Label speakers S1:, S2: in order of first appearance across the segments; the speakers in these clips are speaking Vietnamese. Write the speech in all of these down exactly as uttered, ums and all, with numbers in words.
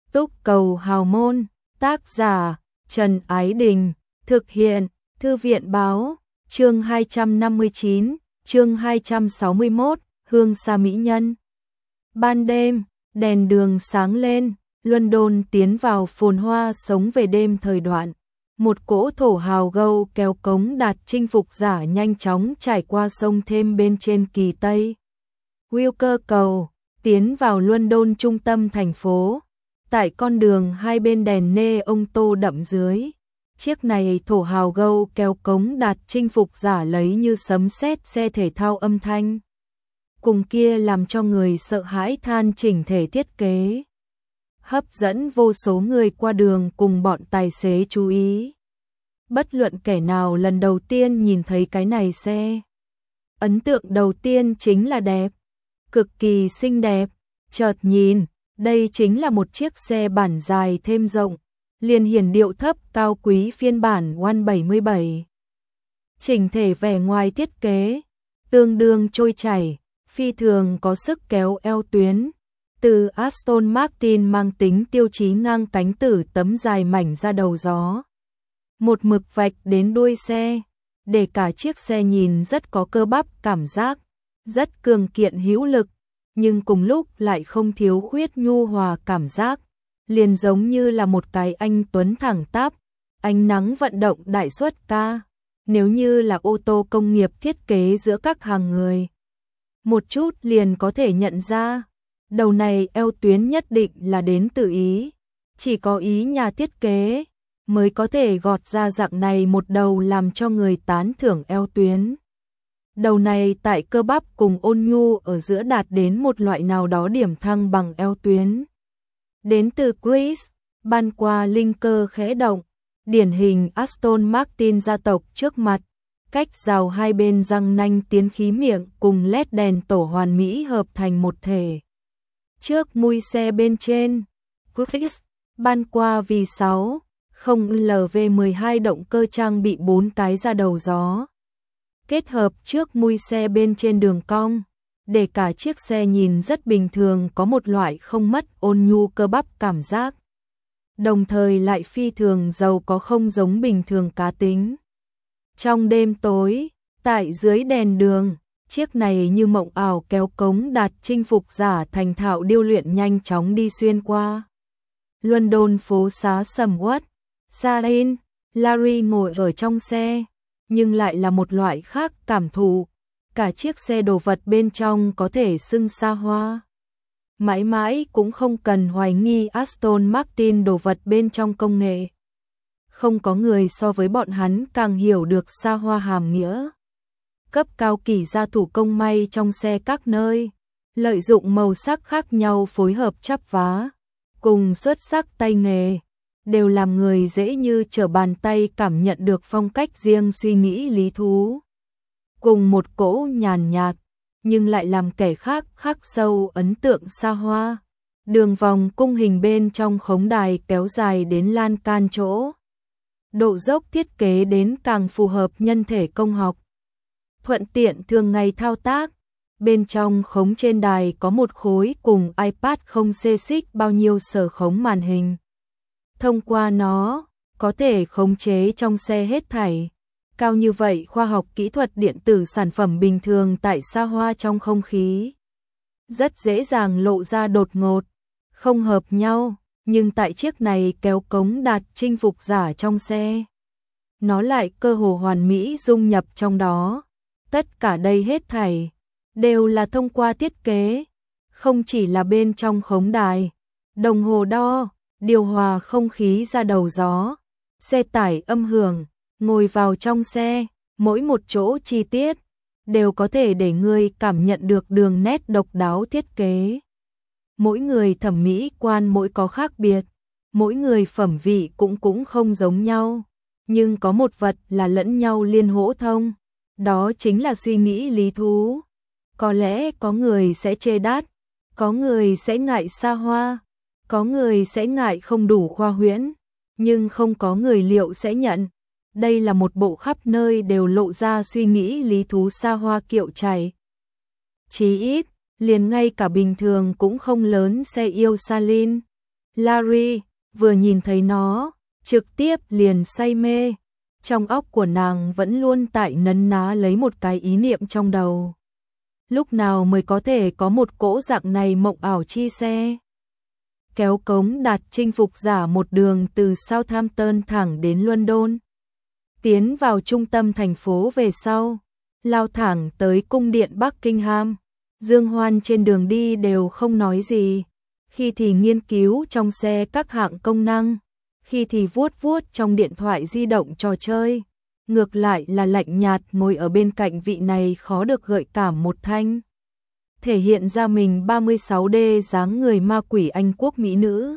S1: Túc Cầu Hào Môn, tác giả Trần Ái Đình, thực hiện Thư viện Báo, chương hai trăm năm mươi chín, chương hai trăm sáu mươi mốt, Hương Sa Mỹ Nhân. Ban đêm, đèn đường sáng lên, London tiến vào phồn hoa sống về đêm thời đoạn. Một cỗ thổ hào gâu kéo cống đạt chinh phục giả nhanh chóng trải qua sông Thêm bên trên kỳ Tây. Wilker cầu, tiến vào London trung tâm thành phố. Tại con đường hai bên đèn nê ông tô đậm dưới. Chiếc này thổ hào gâu kéo cống đạt chinh phục giả lấy như sấm sét xe thể thao âm thanh. Cùng kia làm cho người sợ hãi than chỉnh thể thiết kế. Hấp dẫn vô số người qua đường cùng bọn tài xế chú ý. Bất luận kẻ nào lần đầu tiên nhìn thấy cái này xe. Ấn tượng đầu tiên chính là đẹp. Cực kỳ xinh đẹp. Chợt nhìn, đây chính là một chiếc xe bản dài thêm rộng. Liền hiển điệu thấp cao quý phiên bản một bảy mươi bảy. Chỉnh thể vẻ ngoài thiết kế, tương đương trôi chảy, phi thường có sức kéo eo tuyến. Từ Aston Martin mang tính tiêu chí ngang cánh tử tấm dài mảnh ra đầu gió. Một mực vạch đến đuôi xe, để cả chiếc xe nhìn rất có cơ bắp cảm giác, rất cường kiện hữu lực, nhưng cùng lúc lại không thiếu khuyết nhu hòa cảm giác. Liền giống như là một cái anh tuấn thẳng tắp, ánh nắng vận động đại suất ca, nếu như là ô tô công nghiệp thiết kế giữa các hàng người. Một chút liền có thể nhận ra, đầu này eo tuyến nhất định là đến từ Ý, chỉ có Ý nhà thiết kế mới có thể gọt ra dạng này một đầu làm cho người tán thưởng eo tuyến. Đầu này tại cơ bắp cùng ôn nhu ở giữa đạt đến một loại nào đó điểm thăng bằng eo tuyến. Đến từ Greece, ban qua linh cơ khẽ động, điển hình Aston Martin gia tộc trước mặt, cách rào hai bên răng nanh tiến khí miệng cùng led đèn tổ hoàn mỹ hợp thành một thể. Trước mui xe bên trên, Greece, ban qua V sáu, không L V mười hai động cơ trang bị bốn cái ra đầu gió. Kết hợp trước mui xe bên trên đường cong, để cả chiếc xe nhìn rất bình thường, có một loại không mất ôn nhu cơ bắp cảm giác. Đồng thời lại phi thường giàu có không giống bình thường cá tính. Trong đêm tối, tại dưới đèn đường, chiếc này như mộng ảo kéo cống đạt chinh phục giả thành thạo điêu luyện nhanh chóng đi xuyên qua. London phố xá sầm uất, Sarin, Larry ngồi ở trong xe, nhưng lại là một loại khác cảm thụ. Cả chiếc xe đồ vật bên trong có thể xưng xa hoa. Mãi mãi cũng không cần hoài nghi Aston Martin đồ vật bên trong công nghệ. Không có người so với bọn hắn càng hiểu được xa hoa hàm nghĩa. Cấp cao kỳ gia thủ công may trong xe các nơi, lợi dụng màu sắc khác nhau phối hợp chắp vá, cùng xuất sắc tay nghề, đều làm người dễ như trở bàn tay cảm nhận được phong cách riêng suy nghĩ lý thú. Cùng một cỗ nhàn nhạt, nhưng lại làm kẻ khác khắc sâu ấn tượng xa hoa. Đường vòng cung hình bên trong khống đài kéo dài đến lan can chỗ. Độ dốc thiết kế đến càng phù hợp nhân thể công học. Thuận tiện thường ngày thao tác. Bên trong khống trên đài có một khối cùng iPad không xê xích bao nhiêu sở khống màn hình. Thông qua nó, có thể khống chế trong xe hết thảy. Cao như vậy khoa học kỹ thuật điện tử sản phẩm bình thường tại xa hoa trong không khí. Rất dễ dàng lộ ra đột ngột, không hợp nhau, nhưng tại chiếc này kéo cống đạt chinh phục giả trong xe. Nó lại cơ hồ hoàn mỹ dung nhập trong đó. Tất cả đây hết thảy, đều là thông qua thiết kế, không chỉ là bên trong khống đài, đồng hồ đo, điều hòa không khí ra đầu gió, xe tải âm hưởng. Ngồi vào trong xe, mỗi một chỗ chi tiết đều có thể để người cảm nhận được đường nét độc đáo thiết kế. Mỗi người thẩm mỹ quan mỗi có khác biệt, mỗi người phẩm vị cũng cũng không giống nhau, nhưng có một vật là lẫn nhau liên hỗ thông, đó chính là suy nghĩ lý thú. Có lẽ có người sẽ chê đắt, có người sẽ ngại xa hoa, có người sẽ ngại không đủ khoa huyễn, nhưng không có người liệu sẽ nhận. Đây là một bộ khắp nơi đều lộ ra suy nghĩ lý thú xa hoa kiệu chảy. Chí ít, liền ngay cả bình thường cũng không lớn xe yêu Salin, Larry vừa nhìn thấy nó, trực tiếp liền say mê. Trong óc của nàng vẫn luôn tại nấn ná lấy một cái ý niệm trong đầu. Lúc nào mới có thể có một cỗ dạng này mộng ảo chi xe? Kéo cống Đạt chinh phục giả một đường từ Southampton thẳng đến London. Tiến vào trung tâm thành phố về sau, lao thẳng tới cung điện Buckingham. Dương Hoan trên đường đi đều không nói gì, khi thì nghiên cứu trong xe các hạng công năng, khi thì vuốt vuốt trong điện thoại di động trò chơi. Ngược lại là lạnh nhạt ngồi ở bên cạnh vị này khó được gợi cảm một thanh. Thể hiện ra mình ba mươi sáu D dáng người ma quỷ Anh quốc mỹ nữ.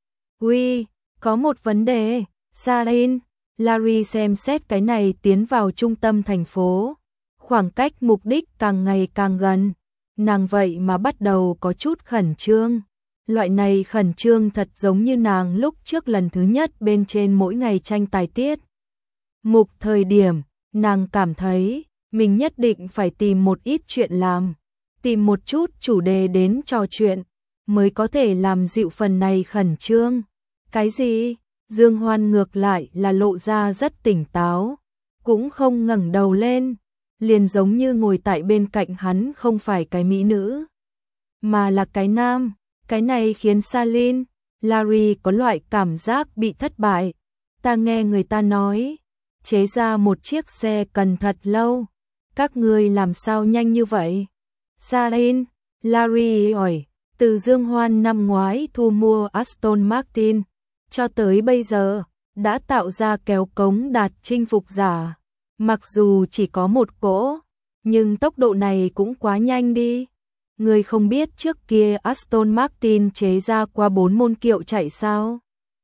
S1: Uy, có một vấn đề, Sarin. Larry xem xét cái này tiến vào trung tâm thành phố. Khoảng cách mục đích càng ngày càng gần. Nàng vậy mà bắt đầu có chút khẩn trương. Loại này khẩn trương thật giống như nàng lúc trước lần thứ nhất bên trên mỗi ngày tranh tài tiết mục thời điểm, nàng cảm thấy mình nhất định phải tìm một ít chuyện làm, tìm một chút chủ đề đến trò chuyện, mới có thể làm dịu phần này khẩn trương. Cái gì? Dương Hoan ngược lại là lộ ra rất tỉnh táo, cũng không ngẩng đầu lên, liền giống như ngồi tại bên cạnh hắn không phải cái mỹ nữ, mà là cái nam. Cái này khiến Salin, Larry có loại cảm giác bị thất bại. Ta nghe người ta nói, chế ra một chiếc xe cần thật lâu. Các ngươi làm sao nhanh như vậy? Salin, Larry hỏi, từ Dương Hoan năm ngoái thu mua Aston Martin, cho tới bây giờ, đã tạo ra kéo cống Đạt chinh phục giả. Mặc dù chỉ có một cỗ, nhưng tốc độ này cũng quá nhanh đi. Người không biết trước kia Aston Martin chế ra qua bốn môn kiệu chạy sao?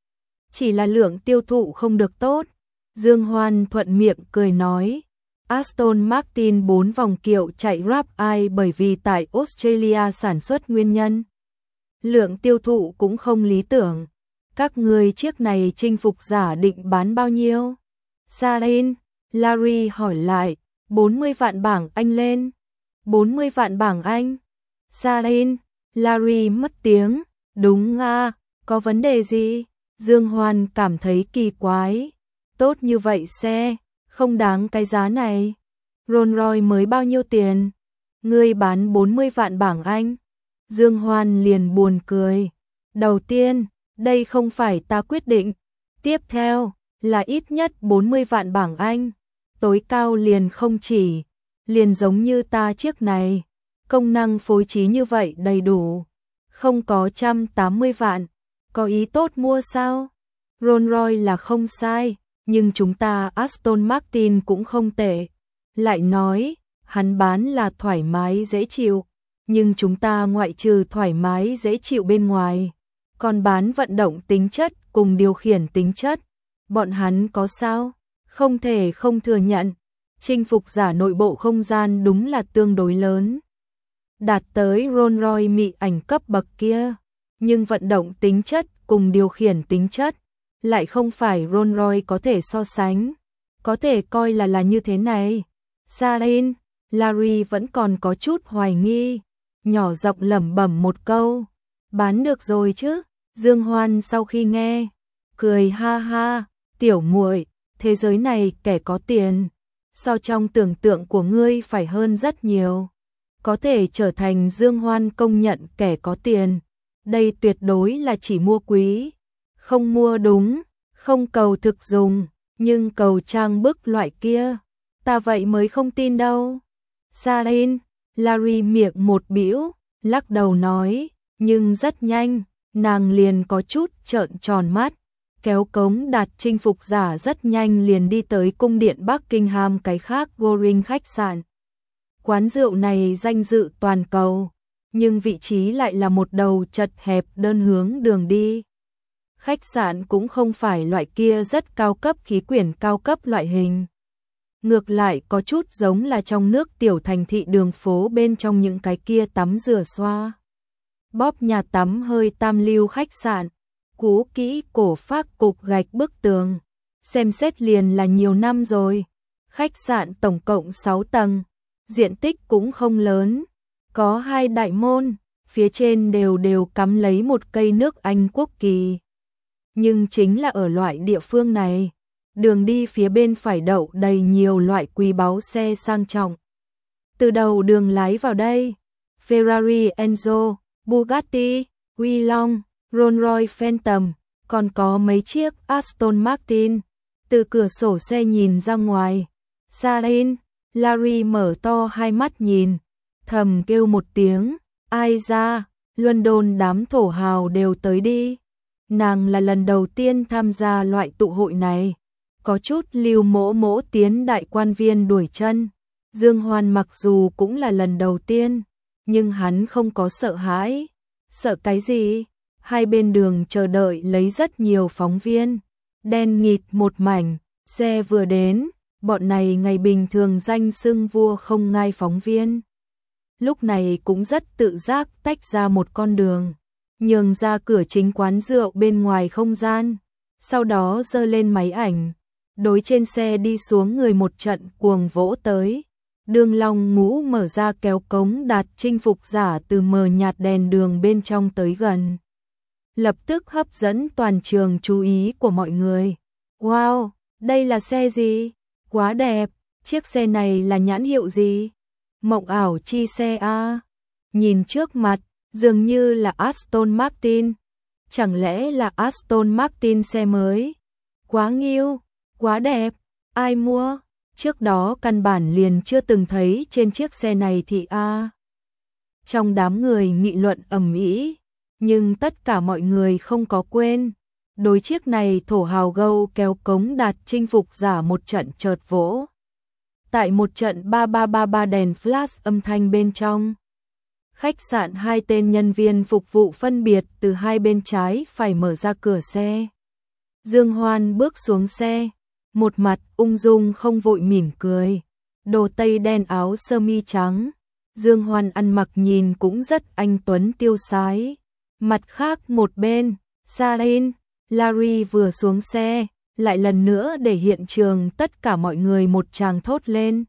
S1: Chỉ là lượng tiêu thụ không được tốt. Dương Hoan thuận miệng cười nói, Aston Martin bốn vòng kiệu chạy Rap-I bởi vì tại Australia sản xuất nguyên nhân. Lượng tiêu thụ cũng không lý tưởng. Các người chiếc này chinh phục giả định bán bao nhiêu? Sarin, Larry hỏi lại, bốn mươi vạn bảng Anh lên. bốn mươi vạn bảng Anh? Sarin, Larry mất tiếng, đúng à, có vấn đề gì? Dương Hoan cảm thấy kỳ quái, tốt như vậy xe, không đáng cái giá này. Rolls Royce mới bao nhiêu tiền? Ngươi bán bốn mươi vạn bảng Anh. Dương Hoan liền buồn cười. Đầu tiên, đây không phải ta quyết định. Tiếp theo, là ít nhất bốn mươi vạn bảng Anh. Tối cao liền không chỉ, liền giống như ta chiếc này. Công năng phối trí như vậy đầy đủ. Không có một trăm tám mươi vạn. Có ý tốt mua sao? Rolls Royce là không sai, nhưng chúng ta Aston Martin cũng không tệ. Lại nói, hắn bán là thoải mái dễ chịu, nhưng chúng ta ngoại trừ thoải mái dễ chịu bên ngoài, còn bán vận động tính chất cùng điều khiển tính chất. Bọn hắn có sao? Không thể không thừa nhận, chinh phục giả nội bộ không gian đúng là tương đối lớn. Đạt tới Rolls Royce mị ảnh cấp bậc kia, nhưng vận động tính chất cùng điều khiển tính chất lại không phải Rolls Royce có thể so sánh. Có thể coi là là như thế này. Sarin, Larry vẫn còn có chút hoài nghi, nhỏ giọng lẩm bẩm một câu, bán được rồi chứ? Dương Hoan sau khi nghe, cười ha ha, tiểu muội, thế giới này kẻ có tiền, so trong tưởng tượng của ngươi phải hơn rất nhiều. Có thể trở thành Dương Hoan công nhận kẻ có tiền, đây tuyệt đối là chỉ mua quý, không mua đúng, không cầu thực dùng, nhưng cầu trang bức loại kia, ta vậy mới không tin đâu. Sarin, Larry miệng một bĩu, lắc đầu nói, nhưng rất nhanh, nàng liền có chút trợn tròn mắt, kéo cống Đạt chinh phục giả rất nhanh liền đi tới cung điện Buckingham cái khác Goring khách sạn. Quán rượu này danh dự toàn cầu, nhưng vị trí lại là một đầu chật hẹp đơn hướng đường đi. Khách sạn cũng không phải loại kia rất cao cấp khí quyển cao cấp loại hình. Ngược lại có chút giống là trong nước tiểu thành thị đường phố bên trong những cái kia tắm rửa xoa. Bóp nhà tắm hơi tam lưu khách sạn, cũ kỹ cổ phác cục gạch bức tường. Xem xét liền là nhiều năm rồi. Khách sạn tổng cộng sáu tầng, diện tích cũng không lớn. Có hai đại môn, phía trên đều đều cắm lấy một cây nước Anh quốc kỳ. Nhưng chính là ở loại địa phương này, đường đi phía bên phải đậu đầy nhiều loại quý báu xe sang trọng. Từ đầu đường lái vào đây, Ferrari Enzo, Bugatti, Huilong, Rolls-Royce Phantom, còn có mấy chiếc Aston Martin. Từ cửa sổ xe nhìn ra ngoài, Sarin, Larry mở to hai mắt nhìn, thầm kêu một tiếng, ai ra, London đám thổ hào đều tới đi. Nàng là lần đầu tiên tham gia loại tụ hội này, có chút lưu mỗ mỗ tiến đại quan viên đuổi chân. Dương Hoan mặc dù cũng là lần đầu tiên, nhưng hắn không có sợ hãi. Sợ cái gì? Hai bên đường chờ đợi lấy rất nhiều phóng viên. Đen nghịt một mảnh, xe vừa đến, bọn này ngày bình thường danh xưng vua không ngai phóng viên. Lúc này cũng rất tự giác tách ra một con đường, nhường ra cửa chính quán rượu bên ngoài không gian. Sau đó giơ lên máy ảnh, đối trên xe đi xuống người một trận cuồng vỗ tới. Đường Long Ngũ mở ra kéo cống đạt chinh phục giả từ mờ nhạt đèn đường bên trong tới gần. Lập tức hấp dẫn toàn trường chú ý của mọi người. Wow, đây là xe gì? Quá đẹp, chiếc xe này là nhãn hiệu gì? Mộng ảo chi xe a. Nhìn trước mặt, dường như là Aston Martin. Chẳng lẽ là Aston Martin xe mới? Quá nghiêu, quá đẹp, ai mua? Trước đó căn bản liền chưa từng thấy trên chiếc xe này thì a. Trong đám người nghị luận ầm ĩ, nhưng tất cả mọi người không có quên. Đối chiếc này thổ hào gâu kéo cống đạt chinh phục giả một trận chợt vỗ. Tại một trận ba ba ba ba đèn flash âm thanh bên trong. Khách sạn hai tên nhân viên phục vụ phân biệt từ hai bên trái phải mở ra cửa xe. Dương Hoan bước xuống xe, một mặt ung dung không vội mỉm cười. Đồ tây đen áo sơ mi trắng. Dương Hoan ăn mặc nhìn cũng rất anh tuấn tiêu sái. Mặt khác một bên, Sarin, Larry vừa xuống xe, lại lần nữa để hiện trường tất cả mọi người một tràng thốt lên.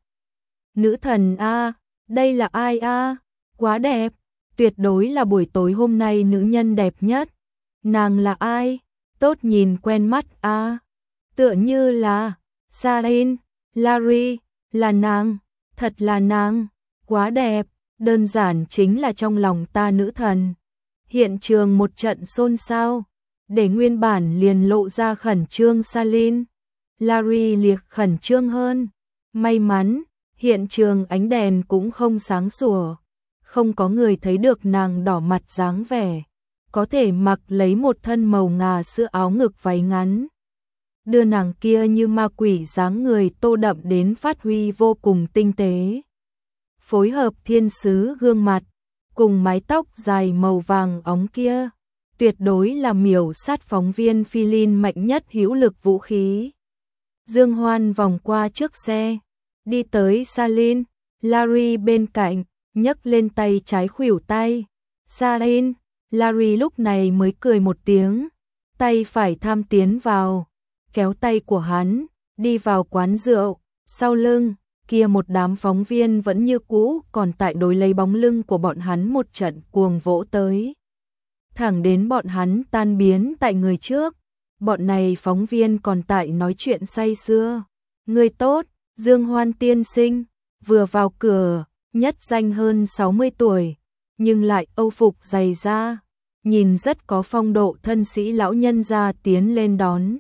S1: Nữ thần a, đây là ai a? Quá đẹp, tuyệt đối là buổi tối hôm nay nữ nhân đẹp nhất. Nàng là ai? Tốt nhìn quen mắt a. Tựa như là Sarin, Larry, là nàng, thật là nàng, quá đẹp, đơn giản chính là trong lòng ta nữ thần. Hiện trường một trận xôn xao, để nguyên bản liền lộ ra khẩn trương Sarin, Larry liệt khẩn trương hơn. May mắn, hiện trường ánh đèn cũng không sáng sủa, không có người thấy được nàng đỏ mặt dáng vẻ, có thể mặc lấy một thân màu ngà sữa áo ngực váy ngắn. Đưa nàng kia như ma quỷ dáng người tô đậm đến phát huy vô cùng tinh tế. Phối hợp thiên sứ gương mặt, cùng mái tóc dài màu vàng óng kia, tuyệt đối là miểu sát phóng viên Philin mạnh nhất hữu lực vũ khí. Dương Hoan vòng qua trước xe, đi tới Sarin, Larry bên cạnh, nhấc lên tay trái khuỷu tay. Sarin, Larry lúc này mới cười một tiếng, tay phải tham tiến vào, kéo tay của hắn, đi vào quán rượu. Sau lưng, kia một đám phóng viên vẫn như cũ còn tại đối lấy bóng lưng của bọn hắn một trận cuồng vỗ tới. Thẳng đến bọn hắn tan biến tại người trước, bọn này phóng viên còn tại nói chuyện say sưa. Người tốt, Dương Hoan tiên sinh, vừa vào cửa, nhất danh hơn sáu mươi tuổi, nhưng lại âu phục dày da, nhìn rất có phong độ thân sĩ lão nhân gia tiến lên đón.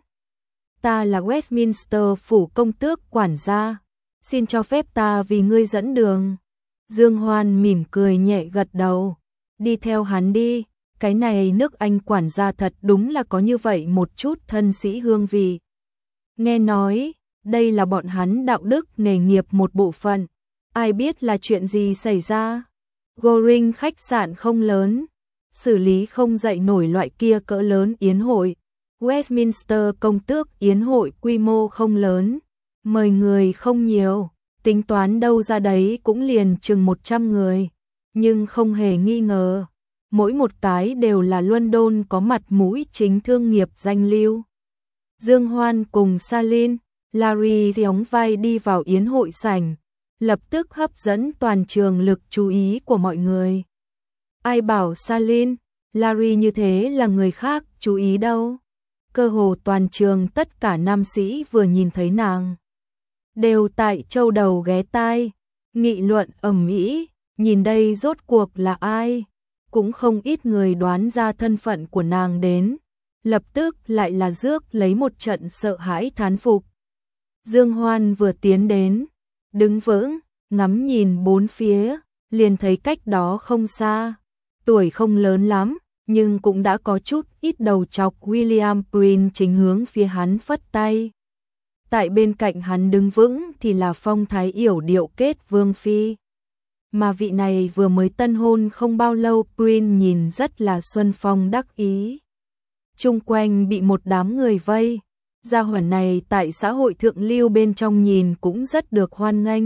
S1: Ta là Westminster phủ công tước quản gia, xin cho phép ta vì ngươi dẫn đường. Dương Hoan mỉm cười nhẹ gật đầu, đi theo hắn đi. Cái này nước Anh quản gia thật đúng là có như vậy một chút thân sĩ hương vị. Nghe nói, đây là bọn hắn đạo đức nghề nghiệp một bộ phận. Ai biết là chuyện gì xảy ra? Goring khách sạn không lớn, xử lý không dậy nổi loại kia cỡ lớn yến hội. Westminster công tước yến hội quy mô không lớn, mời người không nhiều, tính toán đâu ra đấy cũng liền chừng một trăm người. Nhưng không hề nghi ngờ, mỗi một cái đều là London có mặt mũi chính thương nghiệp danh lưu. Dương Hoan cùng Sarin, Larry gióng vai đi vào yến hội sảnh, lập tức hấp dẫn toàn trường lực chú ý của mọi người. Ai bảo Salin, Larry như thế là người khác chú ý đâu. Cơ hồ toàn trường tất cả nam sĩ vừa nhìn thấy nàng đều tại châu đầu ghé tai, nghị luận ầm ĩ, nhìn đây rốt cuộc là ai, cũng không ít người đoán ra thân phận của nàng đến, lập tức lại là rước lấy một trận sợ hãi thán phục. Dương Hoan vừa tiến đến, đứng vững, ngắm nhìn bốn phía, liền thấy cách đó không xa, tuổi không lớn lắm, nhưng cũng đã có chút ít đầu trọc William Prince chính hướng phía hắn phất tay. Tại bên cạnh hắn đứng vững thì là phong thái yểu điệu Kết Vương Phi. Mà vị này vừa mới tân hôn không bao lâu, Prince nhìn rất là xuân phong đắc ý. Chung quanh bị một đám người vây, gia hỏa này tại xã hội thượng lưu bên trong nhìn cũng rất được hoan nghênh.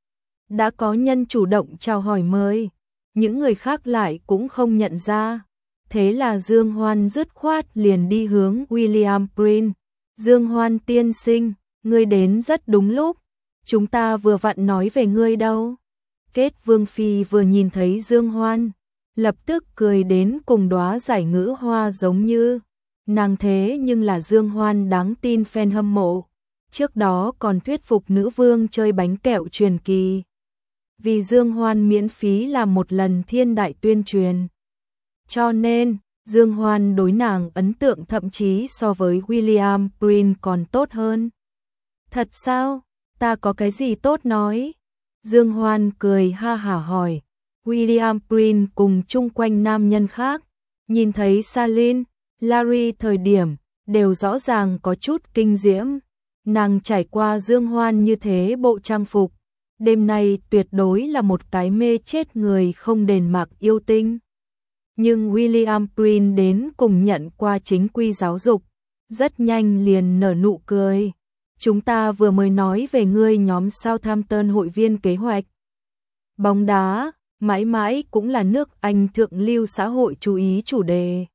S1: Đã có nhân chủ động chào hỏi mời, những người khác lại cũng không nhận ra. Thế là Dương Hoan dứt khoát liền đi hướng William Prince. Dương Hoan tiên sinh, ngươi đến rất đúng lúc, chúng ta vừa vặn nói về ngươi đâu. Kết Vương Phi vừa nhìn thấy Dương Hoan, lập tức cười đến cùng đóa giải ngữ hoa giống như. Nàng thế nhưng là Dương Hoan đáng tin fan hâm mộ, trước đó còn thuyết phục nữ vương chơi bánh kẹo truyền kỳ. Vì Dương Hoan miễn phí làm một lần thiên đại tuyên truyền. Cho nên, Dương Hoan đối nàng ấn tượng thậm chí so với William Prince còn tốt hơn. Thật sao? Ta có cái gì tốt nói? Dương Hoan cười ha hả hỏi. William Prince cùng chung quanh nam nhân khác, nhìn thấy Salin, Larry thời điểm, đều rõ ràng có chút kinh diễm. Nàng trải qua Dương Hoan như thế bộ trang phục, đêm nay tuyệt đối là một cái mê chết người không đền mạng yêu tinh. Nhưng William Prince đến cùng nhận qua chính quy giáo dục, rất nhanh liền nở nụ cười. Chúng ta vừa mới nói về ngươi nhóm Southampton hội viên kế hoạch. Bóng đá, mãi mãi cũng là nước Anh thượng lưu xã hội chú ý chủ đề.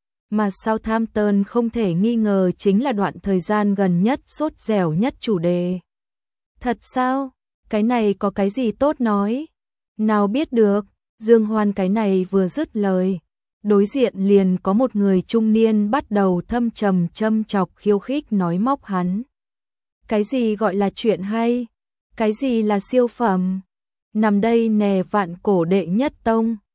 S1: Mà Southampton không thể nghi ngờ chính là đoạn thời gian gần nhất sốt dẻo nhất chủ đề. Thật sao? Cái này có cái gì tốt nói? Nào biết được, Dương Hoan cái này vừa dứt lời. Đối diện liền có một người trung niên bắt đầu thâm trầm châm chọc khiêu khích nói móc hắn. Cái gì gọi là chuyện hay? Cái gì là siêu phẩm? Nằm đây nè vạn cổ đệ nhất tông,